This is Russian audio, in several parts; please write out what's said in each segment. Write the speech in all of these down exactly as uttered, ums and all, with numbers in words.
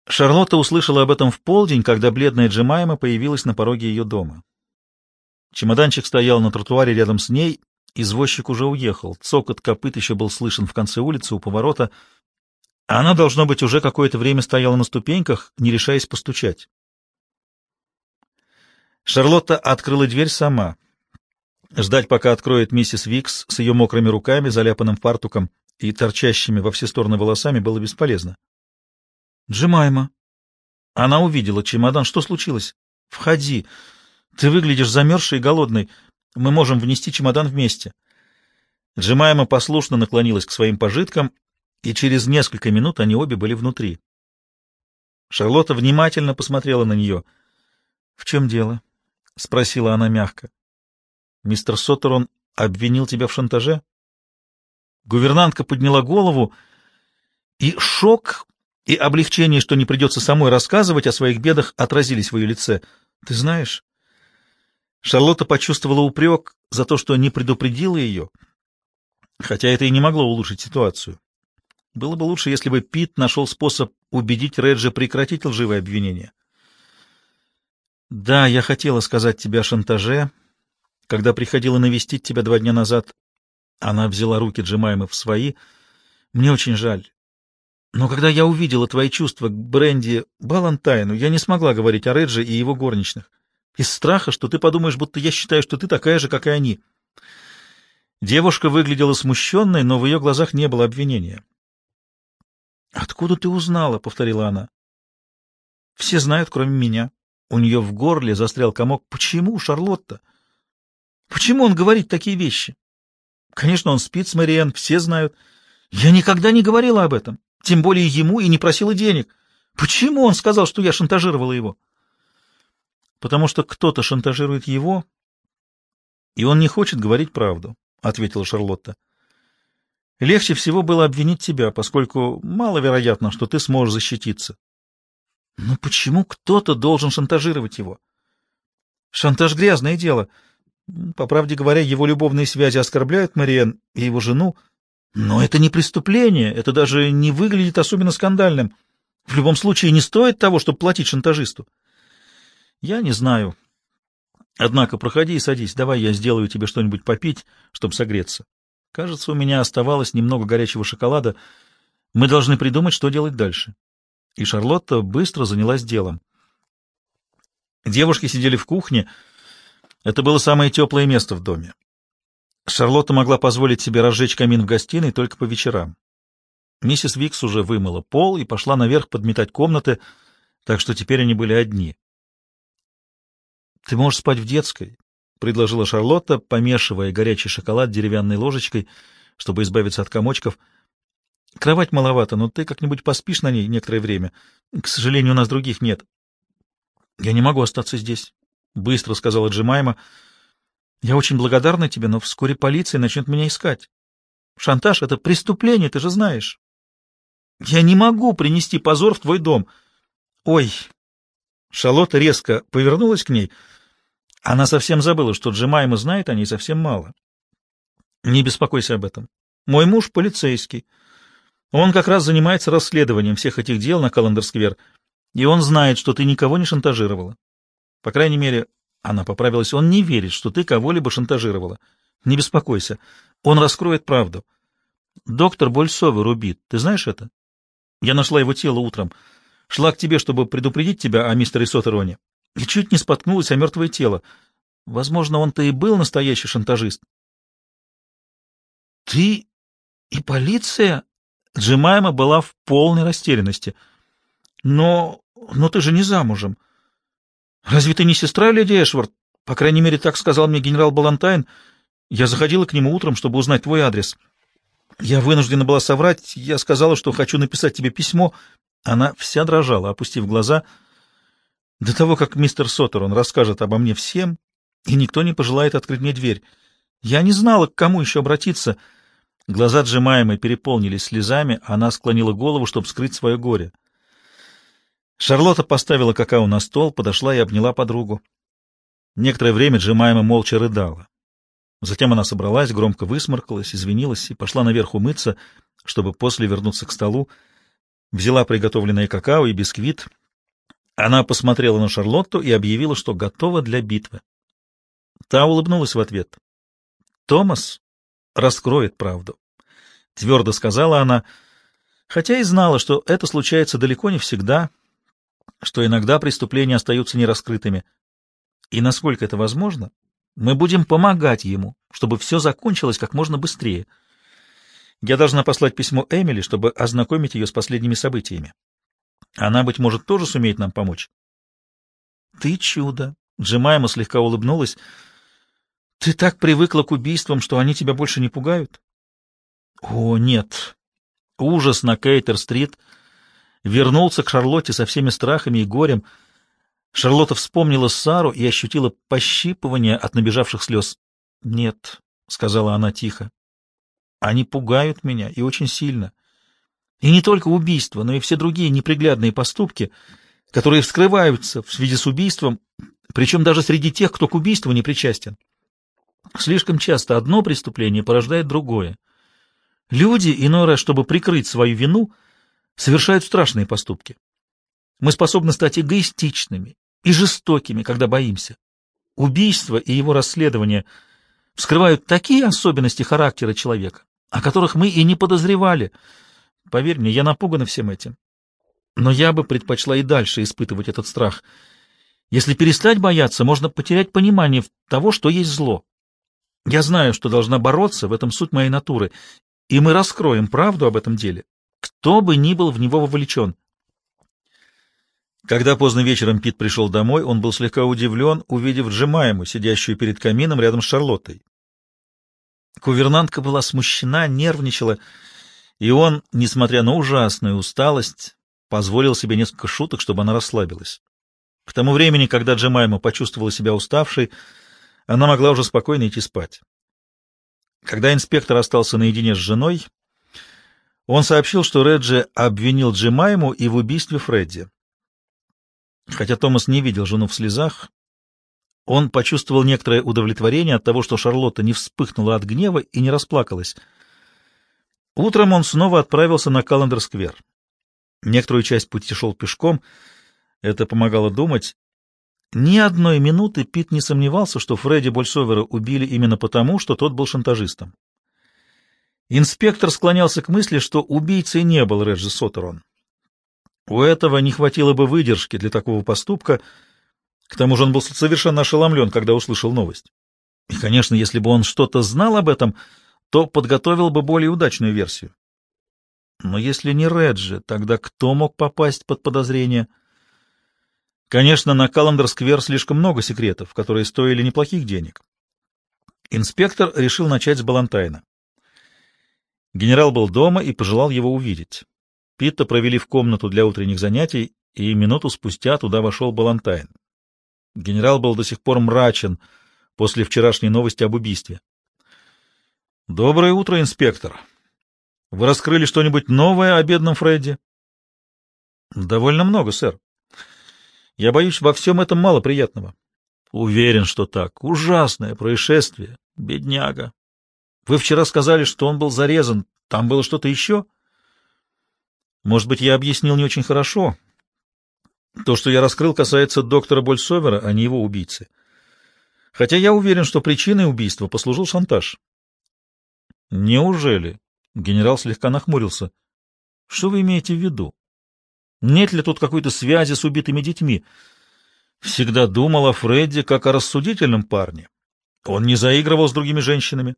Шарлотта услышала об этом в полдень, когда бледная Джемайма появилась на пороге ее дома. Чемоданчик стоял на тротуаре рядом с ней, извозчик уже уехал, цокот копыт еще был слышен в конце улицы у поворота, а она, должно быть, уже какое-то время стояла на ступеньках, не решаясь постучать. Шарлотта открыла дверь сама. Ждать, пока откроет миссис Викс с ее мокрыми руками, заляпанным фартуком и торчащими во все стороны волосами, было бесполезно. «Джемайма!» Она увидела чемодан. «Что случилось?» «Входи. Ты выглядишь замерзшей и голодной. Мы можем внести чемодан вместе». Джемайма послушно наклонилась к своим пожиткам, и через несколько минут они обе были внутри. Шарлотта внимательно посмотрела на нее. «В чем дело?» — спросила она мягко. «Мистер Соттерон обвинил тебя в шантаже?» Гувернантка подняла голову, и шок и облегчение, что не придется самой рассказывать о своих бедах, отразились в ее лице. «Ты знаешь...» Шарлотта почувствовала упрек за то, что не предупредила ее, хотя это и не могло улучшить ситуацию. Было бы лучше, если бы Пит нашел способ убедить Реджи прекратить лживые обвинения. «Да, я хотела сказать тебе о шантаже, когда приходила навестить тебя два дня назад». Она взяла руки Джемаймы в свои. «Мне очень жаль. Но когда я увидела твои чувства к Бренди Балантайну, я не смогла говорить о Реджи и его горничных. Из страха, что ты подумаешь, будто я считаю, что ты такая же, как и они». Девушка выглядела смущенной, но в ее глазах не было обвинения. «Откуда ты узнала?» — повторила она. «Все знают, кроме меня». У нее в горле застрял комок. «Почему, Шарлотта? Почему он говорит такие вещи? Конечно, он спит с Мэриэн, все знают. Я никогда не говорила об этом, тем более ему, и не просила денег. Почему он сказал, что я шантажировала его?» «Потому что кто-то шантажирует его, и он не хочет говорить правду», — ответила Шарлотта. «Легче всего было обвинить тебя, поскольку маловероятно, что ты сможешь защититься». «Но почему кто-то должен шантажировать его?» «Шантаж — грязное дело. По правде говоря, его любовные связи оскорбляют Мэриэн и его жену. Но это не преступление, это даже не выглядит особенно скандальным. В любом случае не стоит того, чтобы платить шантажисту». «Я не знаю. Однако проходи и садись. Давай я сделаю тебе что-нибудь попить, чтобы согреться. Кажется, у меня оставалось немного горячего шоколада. Мы должны придумать, что делать дальше». И Шарлотта быстро занялась делом. Девушки сидели в кухне. Это было самое теплое место в доме. Шарлотта могла позволить себе разжечь камин в гостиной только по вечерам. Миссис Викс уже вымыла пол и пошла наверх подметать комнаты, так что теперь они были одни. «Ты можешь спать в детской», — предложила Шарлотта, помешивая горячий шоколад деревянной ложечкой, чтобы избавиться от комочков. «Кровать маловато, но ты как-нибудь поспишь на ней некоторое время. К сожалению, у нас других нет». «Я не могу остаться здесь», — быстро сказала Джемайма. «Я очень благодарна тебе, но вскоре полиция начнет меня искать. Шантаж — это преступление, ты же знаешь. Я не могу принести позор в твой дом». «Ой!» Шарлотта резко повернулась к ней. Она совсем забыла, что Джемайма знает о ней совсем мало. «Не беспокойся об этом. Мой муж — полицейский. Он как раз занимается расследованием всех этих дел на Каллендер-сквер, и он знает, что ты никого не шантажировала. По крайней мере, она поправилась, он не верит, что ты кого-либо шантажировала. Не беспокойся, он раскроет правду. Доктор Больсовый рубит, ты знаешь это? Я нашла его тело утром, шла к тебе, чтобы предупредить тебя о мистере Соттероне, и чуть не споткнулась о мертвое тело. Возможно, он-то и был настоящий шантажист». «Ты и полиция?» Джемайма была в полной растерянности. «Но... но ты же не замужем. Разве ты не сестра леди Эшвард? По крайней мере, так сказал мне генерал Балантайн. Я заходила к нему утром, чтобы узнать твой адрес. Я вынуждена была соврать. Я сказала, что хочу написать тебе письмо». Она вся дрожала, опустив глаза. «До того, как мистер Соттерон расскажет обо мне всем, и никто не пожелает открыть мне дверь. Я не знала, к кому еще обратиться». Глаза Джемаймы переполнились слезами, она склонила голову, чтобы скрыть свое горе. Шарлотта поставила какао на стол, подошла и обняла подругу. Некоторое время Джемайма молча рыдала. Затем она собралась, громко высморкалась, извинилась и пошла наверх умыться, чтобы после вернуться к столу. взяла приготовленное какао и бисквит. Она посмотрела на Шарлотту и объявила, что готова для битвы. Та улыбнулась в ответ. «Томас раскроет правду», — твердо сказала она, хотя и знала, что это случается далеко не всегда, что иногда преступления остаются нераскрытыми. И насколько это возможно, мы будем помогать ему, чтобы все закончилось как можно быстрее. Я должна послать письмо Эмили, чтобы ознакомить ее с последними событиями. Она, быть может, тоже сумеет нам помочь. — Ты чудо! — Джемайма слегка улыбнулась. — Ты так привыкла к убийствам, что они тебя больше не пугают? — О, нет! Ужас на Кейтер-стрит вернулся к Шарлотте со всеми страхами и горем. Шарлотта вспомнила Сару и ощутила пощипывание от набежавших слез. — Нет, — сказала она тихо, — они пугают меня и очень сильно. И не только убийства, но и все другие неприглядные поступки, которые вскрываются в связи с убийством, причем даже среди тех, кто к убийству не причастен. Слишком часто одно преступление порождает другое. Люди, иной раз, чтобы прикрыть свою вину, совершают страшные поступки. Мы способны стать эгоистичными и жестокими, когда боимся. Убийство и его расследование вскрывают такие особенности характера человека, о которых мы и не подозревали. Поверь мне, я напугана всем этим. Но я бы предпочла и дальше испытывать этот страх. Если перестать бояться, можно потерять понимание того, что есть зло. Я знаю, что должна бороться, в этом суть моей натуры, и мы раскроем правду об этом деле, кто бы ни был в него вовлечен. Когда поздно вечером Пит пришел домой, он был слегка удивлен, увидев Джемайму, сидящую перед камином рядом с Шарлоттой. Гувернантка была смущена, нервничала, и он, несмотря на ужасную усталость, позволил себе несколько шуток, чтобы она расслабилась. К тому времени, когда Джемайма почувствовала себя уставшей, она могла уже спокойно идти спать. Когда инспектор остался наедине с женой, он сообщил, что Реджи обвинил Джемайму и в убийстве Фредди. Хотя Томас не видел жену в слезах, он почувствовал некоторое удовлетворение от того, что Шарлотта не вспыхнула от гнева и не расплакалась. Утром он снова отправился на Каллендер-сквер. Некоторую часть пути шел пешком, это помогало думать. Ни одной минуты Пит не сомневался, что Фредди Больсовера убили именно потому, что тот был шантажистом. Инспектор склонялся к мысли, что убийцей не был Реджи Соттерон. У этого не хватило бы выдержки для такого поступка, к тому же он был совершенно ошеломлен, когда услышал новость. И, конечно, если бы он что-то знал об этом, то подготовил бы более удачную версию. Но если не Реджи, тогда кто мог попасть под подозрение? Конечно, на Каллендер-сквер слишком много секретов, которые стоили неплохих денег. Инспектор решил начать с Балантайна. Генерал был дома и пожелал его увидеть. Питта провели в комнату для утренних занятий, и минуту спустя туда вошел Балантайн. Генерал был до сих пор мрачен после вчерашней новости об убийстве. — Доброе утро, инспектор. Вы раскрыли что-нибудь новое о бедном Фредди? — Довольно много, сэр. Я боюсь, во всем этом мало приятного. — Уверен, что так. Ужасное происшествие. Бедняга. Вы вчера сказали, что он был зарезан. Там было что-то еще? Может быть, я объяснил не очень хорошо. То, что я раскрыл, касается доктора Больсовера, а не его убийцы. Хотя я уверен, что причиной убийства послужил шантаж. — Неужели? — генерал слегка нахмурился. — Что вы имеете в виду? Нет ли тут какой-то связи с убитыми детьми? Всегда думал о Фредди как о рассудительном парне. Он не заигрывал с другими женщинами.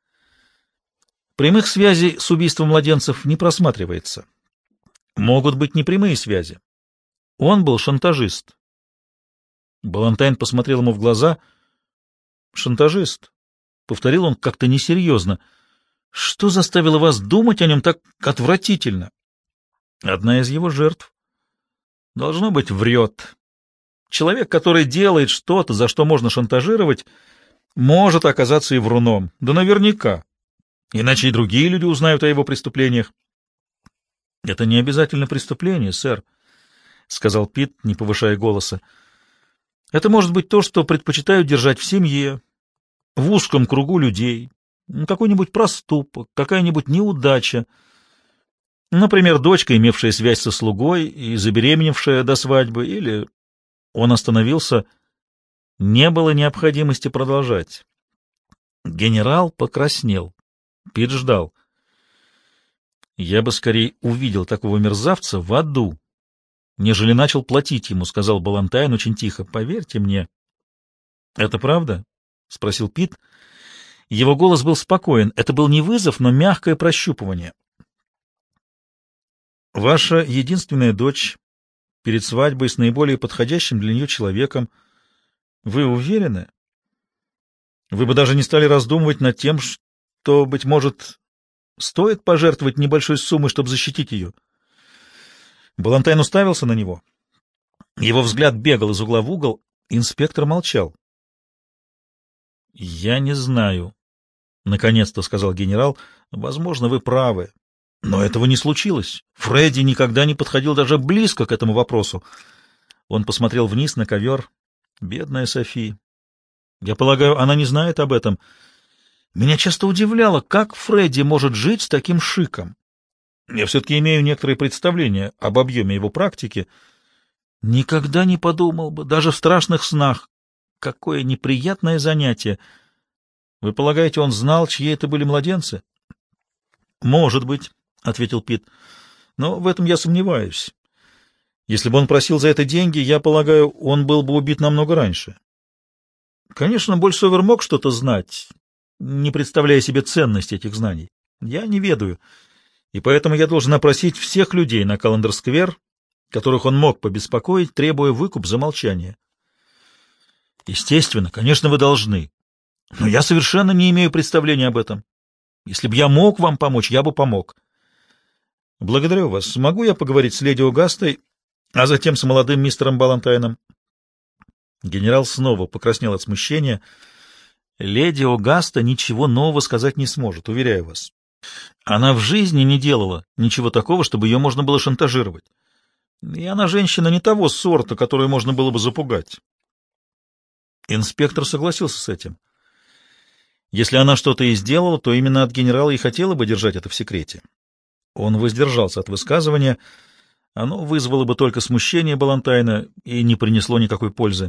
Прямых связей с убийством младенцев не просматривается. Могут быть непрямые связи. Он был шантажист. Балантайн посмотрел ему в глаза. «Шантажист», — повторил он как-то несерьезно. «Что заставило вас думать о нем так отвратительно?» «Одна из его жертв. Должно быть, врет. Человек, который делает что-то, за что можно шантажировать, может оказаться и вруном. Да наверняка. Иначе и другие люди узнают о его преступлениях». «Это не обязательно преступление, сэр», — сказал Пит, не повышая голоса. «Это может быть то, что предпочитают держать в семье, в узком кругу людей, какой-нибудь проступок, какая-нибудь неудача. Например, дочка, имевшая связь со слугой и забеременевшая до свадьбы, или... Он остановился. Не было необходимости продолжать. Генерал покраснел. Пит ждал. «Я бы скорее увидел такого мерзавца в аду, нежели начал платить ему», — сказал Балантайн очень тихо. «Поверьте мне». «Это правда?» — спросил Пит. Его голос был спокоен. Это был не вызов, но мягкое прощупывание. «Ваша единственная дочь перед свадьбой с наиболее подходящим для нее человеком. Вы уверены? Вы бы даже не стали раздумывать над тем, что, быть может, стоит пожертвовать небольшой суммой, чтобы защитить ее?» Балантайн уставился на него. Его взгляд бегал из угла в угол. Инспектор молчал. «Я не знаю», — наконец-то сказал генерал. «Возможно, вы правы. Но этого не случилось. Фредди никогда не подходил даже близко к этому вопросу». Он посмотрел вниз на ковер. «Бедная Софи. Я полагаю, она не знает об этом. Меня часто удивляло, как Фредди может жить с таким шиком. Я все-таки имею некоторые представления об объеме его практики. Никогда не подумал бы, даже в страшных снах, какое неприятное занятие. Вы полагаете, он знал, чьи это были младенцы?» «Может быть», — ответил Пит, — «но в этом я сомневаюсь. Если бы он просил за это деньги, я полагаю, он был бы убит намного раньше. Конечно, Больсовер мог что-то знать, не представляя себе ценность этих знаний. Я не ведаю, и поэтому я должен опросить всех людей на Каллендер-сквер, которых он мог побеспокоить, требуя выкуп за молчание». «Естественно, конечно, вы должны. Но я совершенно не имею представления об этом. Если бы я мог вам помочь, я бы помог». «Благодарю вас. Могу я поговорить с леди Огастой, а затем с молодым мистером Балантайном?» Генерал снова покраснел от смущения. «Леди Огаста ничего нового сказать не сможет, уверяю вас. Она в жизни не делала ничего такого, чтобы ее можно было шантажировать. И она женщина не того сорта, которую можно было бы запугать». Инспектор согласился с этим. Если она что-то и сделала, то именно от генерала и хотела бы держать это в секрете. Он воздержался от высказывания. Оно вызвало бы только смущение Балантайна и не принесло никакой пользы.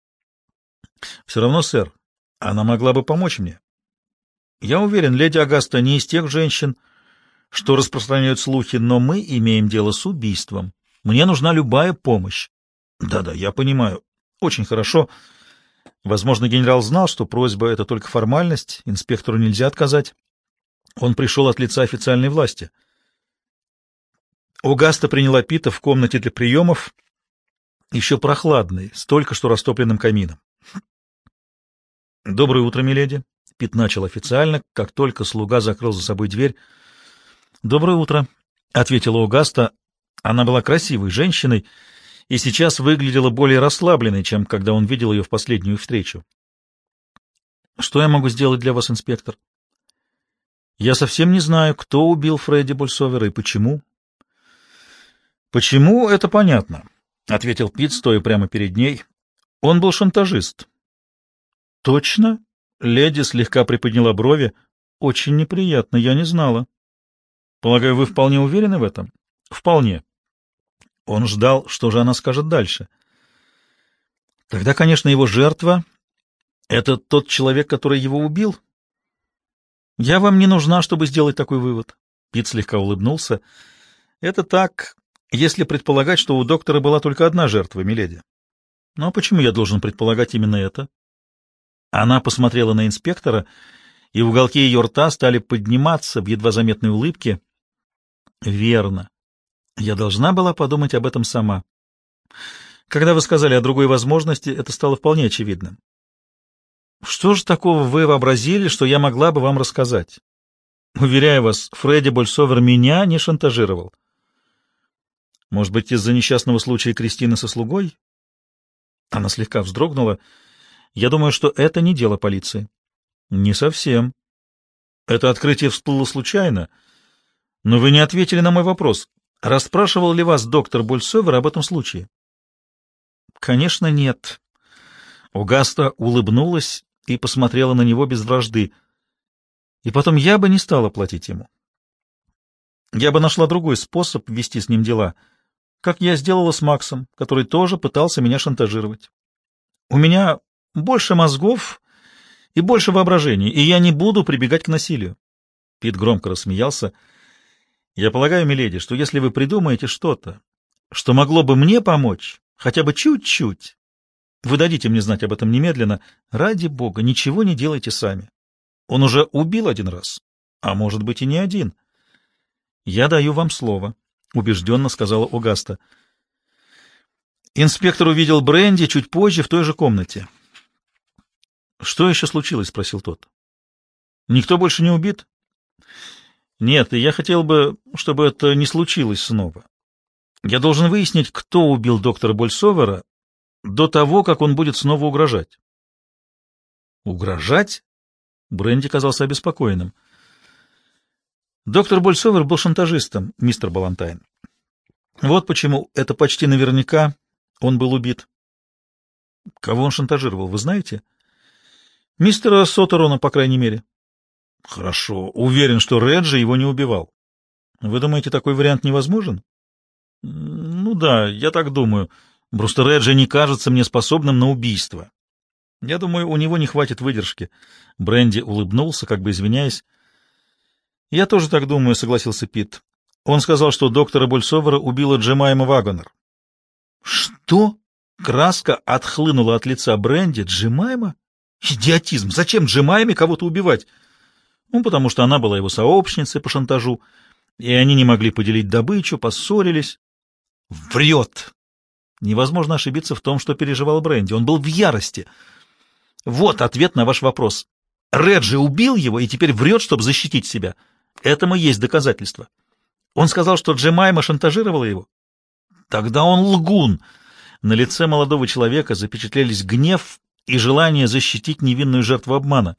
«Все равно, сэр, она могла бы помочь мне. Я уверен, леди Огаста не из тех женщин, что распространяют слухи, но мы имеем дело с убийством. Мне нужна любая помощь». «Да-да, я понимаю. Очень хорошо». Возможно, генерал знал, что просьба — это только формальность, инспектору нельзя отказать. Он пришел от лица официальной власти. Огаста приняла Пита в комнате для приемов, еще прохладной, с только что растопленным камином. «Доброе утро, миледи», — Пит начал официально, как только слуга закрыл за собой дверь. «Доброе утро», — ответила Огаста. Она была красивой женщиной и сейчас выглядела более расслабленной, чем когда он видел ее в последнюю встречу. «Что я могу сделать для вас, инспектор?» «Я совсем не знаю, кто убил Фредди Больсовера и почему». «Почему, это понятно», — ответил Пит, стоя прямо перед ней. «Он был шантажист». «Точно?» — леди слегка приподняла брови. «Очень неприятно, я не знала». «Полагаю, вы вполне уверены в этом?» «Вполне». Он ждал, что же она скажет дальше. «Тогда, конечно, его жертва — это тот человек, который его убил?» «Я вам не нужна, чтобы сделать такой вывод». Пит слегка улыбнулся. «Это так, если предполагать, что у доктора была только одна жертва, миледи». «Ну а почему я должен предполагать именно это?» Она посмотрела на инспектора, и уголки ее рта стали подниматься в едва заметной улыбке. «Верно. Я должна была подумать об этом сама. Когда вы сказали о другой возможности, это стало вполне очевидным. Что же такого вы вообразили, что я могла бы вам рассказать? Уверяю вас, Фредди Больсовер меня не шантажировал. Может быть, из-за несчастного случая Кристины со слугой?» Она слегка вздрогнула. «Я думаю, что это не дело полиции». «Не совсем. Это открытие всплыло случайно. Но вы не ответили на мой вопрос. Расспрашивал ли вас доктор Больсовер об этом случае?» «Конечно, нет». Огаста улыбнулась и посмотрела на него без вражды. «И потом я бы не стала платить ему. Я бы нашла другой способ вести с ним дела, как я сделала с Максом, который тоже пытался меня шантажировать. У меня больше мозгов и больше воображения, и я не буду прибегать к насилию. Пит громко рассмеялся. Я полагаю, миледи, что если вы придумаете что-то, что могло бы мне помочь, хотя бы чуть-чуть, вы дадите мне знать об этом немедленно. Ради бога, ничего не делайте сами. Он уже убил один раз, а может быть и не один. Я даю вам слово, — убежденно сказала Огаста. Инспектор увидел Бренди чуть позже в той же комнате. — Что еще случилось? — спросил тот. — Никто больше не убит? — Нет, и я хотел бы, чтобы это не случилось снова. Я должен выяснить, кто убил доктора Больсовера до того, как он будет снова угрожать. — Угрожать? Бренди казался обеспокоенным. Доктор Больсовер был шантажистом, мистер Балантайн. Вот почему это почти наверняка он был убит. Кого он шантажировал, вы знаете? Мистера Сотерона, по крайней мере. Хорошо. Уверен, что Реджи его не убивал. Вы думаете, такой вариант невозможен? Ну да, я так думаю. Просто Реджи не кажется мне способным на убийство. Я думаю, у него не хватит выдержки. Бренди улыбнулся, как бы извиняясь. Я тоже так думаю, согласился Пит. Он сказал, что доктора Больсовера убила Джемайма Вагонер. Что? Краска отхлынула от лица Бренди. Джемайма? Идиотизм! Зачем Джемайме кого-то убивать? Ну, потому что она была его сообщницей по шантажу, и они не могли поделить добычу, поссорились. Врет! Невозможно ошибиться в том, что переживал Бренди. Он был в ярости. Вот ответ на ваш вопрос. Реджи убил его и теперь врет, чтобы защитить себя. Этому есть доказательства. Он сказал, что Джемайма шантажировала его. Тогда он лгун. На лице молодого человека запечатлелись гнев и желание защитить невинную жертву обмана.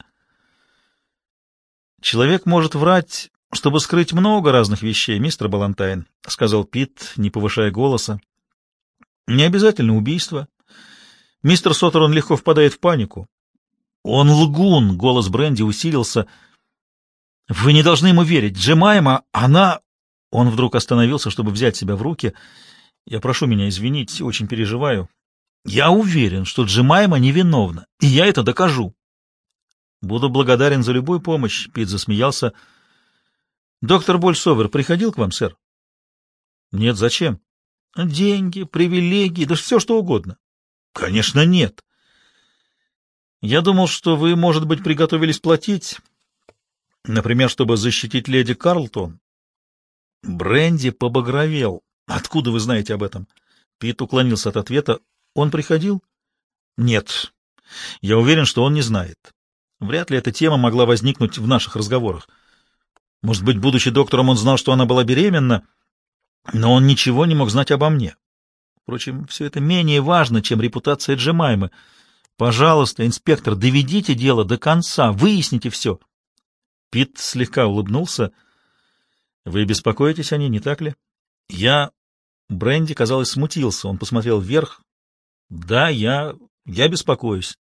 Человек может врать, чтобы скрыть много разных вещей, мистер Балантайн, — сказал Пит, не повышая голоса. Не обязательно убийство. Мистер Сотерон легко впадает в панику. Он лгун, — голос Бренди усилился. Вы не должны ему верить. Джемайма, она... Он вдруг остановился, чтобы взять себя в руки. Я прошу меня извинить, очень переживаю. Я уверен, что Джемайма невиновна, и я это докажу. Буду благодарен за любую помощь, — Пит засмеялся. Доктор Больсовер приходил к вам, сэр? Нет, зачем? Деньги, привилегии, да все что угодно. Конечно, нет. Я думал, что вы, может быть, приготовились платить, например, чтобы защитить леди Карлтон. Бренди побагровел. Откуда вы знаете об этом? Пит уклонился от ответа. Он приходил? Нет. Я уверен, что он не знает. Вряд ли эта тема могла возникнуть в наших разговорах. Может быть, будучи доктором, он знал, что она была беременна, но он ничего не мог знать обо мне. Впрочем, все это менее важно, чем репутация Джемаймы. Пожалуйста, инспектор, доведите дело до конца, выясните все. Пит слегка улыбнулся. Вы беспокоитесь о ней, не так ли? Я... Бренди, казалось, смутился. Он посмотрел вверх. Да, я... я беспокоюсь.